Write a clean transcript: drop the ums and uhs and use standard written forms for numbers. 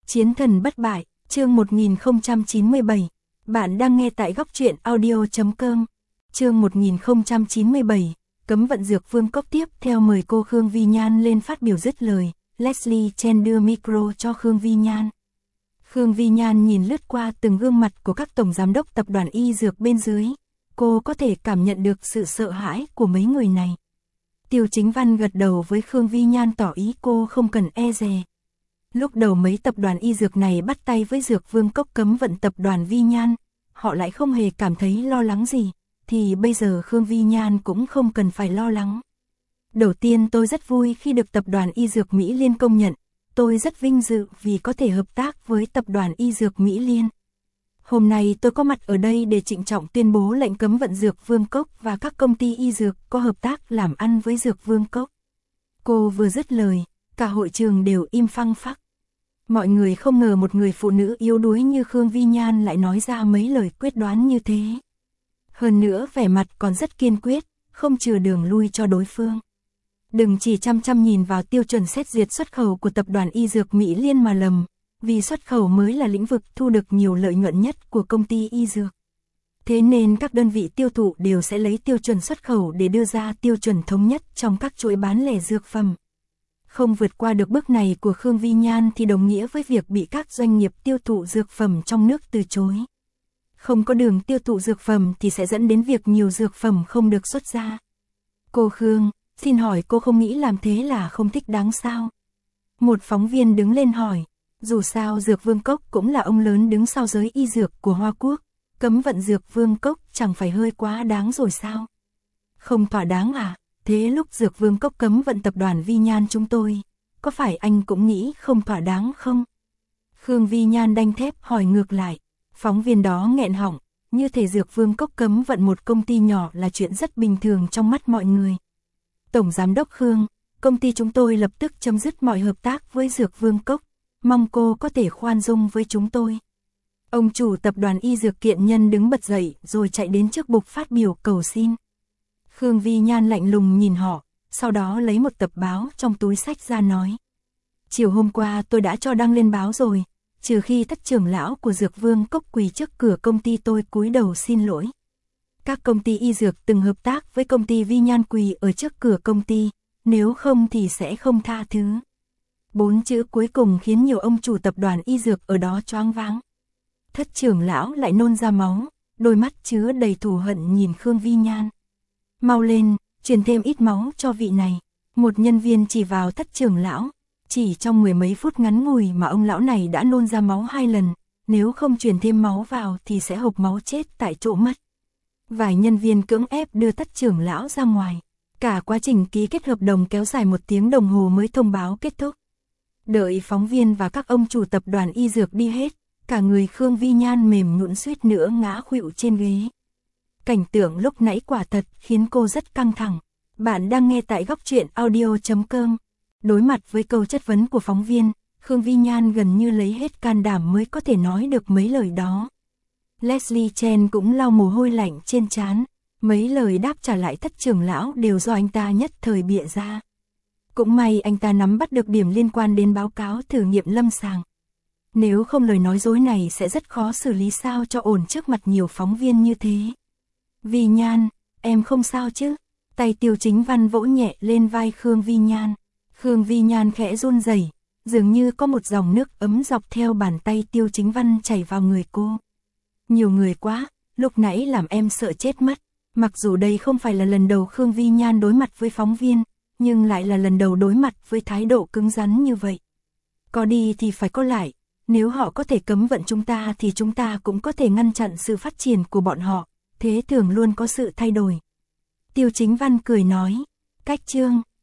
Chiến thần bất bại, chương 1097. Bạn đang nghe tại góc truyện audio.com. Chương 1097, cấm vận dược vương cốc tiếp theo mời cô Khương Vi Nhan lên phát biểu dứt lời. Leslie Chen đưa micro cho Khương Vi Nhan. Khương Vi Nhan nhìn lướt qua từng gương mặt của các tổng giám đốc tập đoàn y dược bên dưới. Cô có thể cảm nhận được sự sợ hãi của mấy người này. Tiêu Chính Văn gật đầu với Khương Vi Nhan tỏ ý cô không cần e dè. Lúc đầu mấy tập đoàn y dược này bắt tay với dược vương cốc cấm vận tập đoàn Vi Nhan, họ lại không hề cảm thấy lo lắng gì, thì bây giờ Khương Vi Nhan cũng không cần phải lo lắng. Đầu tiên tôi rất vui khi được tập đoàn y dược Mỹ Liên công nhận, tôi rất vinh dự vì có thể hợp tác với tập đoàn y dược Mỹ Liên. Hôm nay tôi có mặt ở đây để trịnh trọng tuyên bố lệnh cấm vận dược vương cốc và các công ty y dược có hợp tác làm ăn với dược vương cốc. Cô vừa dứt lời, cả hội trường đều im phăng phắc. Mọi người không ngờ một người phụ nữ yếu đuối như Khương Vi Nhan lại nói ra mấy lời quyết đoán như thế. Hơn nữa vẻ mặt còn rất kiên quyết, không chừa đường lui cho đối phương. Đừng chỉ chăm chăm nhìn vào tiêu chuẩn xét duyệt xuất khẩu của tập đoàn y dược Mỹ Liên mà lầm, vì xuất khẩu mới là lĩnh vực thu được nhiều lợi nhuận nhất của công ty y dược. Thế nên các đơn vị tiêu thụ đều sẽ lấy tiêu chuẩn xuất khẩu để đưa ra tiêu chuẩn thống nhất trong các chuỗi bán lẻ dược phẩm. Không vượt qua được bước này của Khương Vi Nhan thì đồng nghĩa với việc bị các doanh nghiệp tiêu thụ dược phẩm trong nước từ chối. Không có đường tiêu thụ dược phẩm thì sẽ dẫn đến việc nhiều dược phẩm không được xuất ra. Cô Khương, xin hỏi cô không nghĩ làm thế là không thích đáng sao? Một phóng viên đứng lên hỏi, dù sao dược vương cốc cũng là ông lớn đứng sau giới y dược của Hoa Quốc, cấm vận dược vương cốc chẳng phải hơi quá đáng rồi sao? Không thỏa đáng à? Thế lúc dược vương cốc cấm vận tập đoàn Vi Nhan chúng tôi, có phải anh cũng nghĩ không thỏa đáng không? Khương Vi Nhan đanh thép hỏi ngược lại. Phóng viên đó nghẹn họng, như thể dược vương cốc cấm vận một công ty nhỏ là chuyện rất bình thường trong mắt mọi người. Tổng giám đốc Khương, công ty chúng tôi lập tức chấm dứt mọi hợp tác với dược vương cốc, mong cô có thể khoan dung với chúng tôi. Ông chủ tập đoàn y dược Kiện Nhân đứng bật dậy rồi chạy đến trước bục phát biểu cầu xin. Khương Vi Nhan lạnh lùng nhìn họ, sau đó lấy một tập báo trong túi xách ra nói. Chiều hôm qua tôi đã cho đăng lên báo rồi, trừ khi thất trưởng lão của dược vương cốc quỳ trước cửa công ty tôi cúi đầu xin lỗi. Các công ty y dược từng hợp tác với công ty Vi Nhan quỳ ở trước cửa công ty, nếu không thì sẽ không tha thứ. 4 chữ cuối cùng khiến nhiều ông chủ tập đoàn y dược ở đó choáng váng. Thất trưởng lão lại nôn ra máu, đôi mắt chứa đầy thù hận nhìn Khương Vi Nhan. Mau lên, truyền thêm ít máu cho vị này. Một nhân viên chỉ vào thất trưởng lão. Chỉ trong mười mấy phút ngắn ngủi mà ông lão này đã nôn ra máu 2 lần, nếu không truyền thêm máu vào thì sẽ hộc máu chết tại chỗ mất. Vài nhân viên cưỡng ép đưa thất trưởng lão ra ngoài. Cả quá trình ký kết hợp đồng kéo dài 1 tiếng đồng hồ mới thông báo kết thúc. Đợi phóng viên và các ông chủ tập đoàn y dược đi hết, cả người Khương Vi Nhan mềm nhũn suýt nữa ngã khuỵu trên ghế. Cảnh tượng lúc nãy quả thật khiến cô rất căng thẳng. Bạn đang nghe tại góc truyện audio.com. Đối mặt với câu chất vấn của phóng viên, Khương Vi Nhan gần như lấy hết can đảm mới có thể nói được mấy lời đó. Leslie Chen cũng lau mồ hôi lạnh trên trán, mấy lời đáp trả lại thất trưởng lão đều do anh ta nhất thời bịa ra. Cũng may anh ta nắm bắt được điểm liên quan đến báo cáo thử nghiệm lâm sàng. Nếu không lời nói dối này sẽ rất khó xử lý sao cho ổn trước mặt nhiều phóng viên như thế. Vi Nhan, em không sao chứ? Tay Tiêu Chính Văn vỗ nhẹ lên vai Khương Vi Nhan. Khương Vi Nhan khẽ run rẩy, dường như có một dòng nước ấm dọc theo bàn tay Tiêu Chính Văn chảy vào người cô. Nhiều người quá, lúc nãy làm em sợ chết mất. Mặc dù đây không phải là lần đầu Khương Vi Nhan đối mặt với phóng viên, nhưng lại là lần đầu đối mặt với thái độ cứng rắn như vậy. Có đi thì phải có lại, nếu họ có thể cấm vận chúng ta thì chúng ta cũng có thể ngăn chặn sự phát triển của bọn họ, thế thường luôn có sự thay đổi. Tiêu Chính Văn cười nói, cách chương.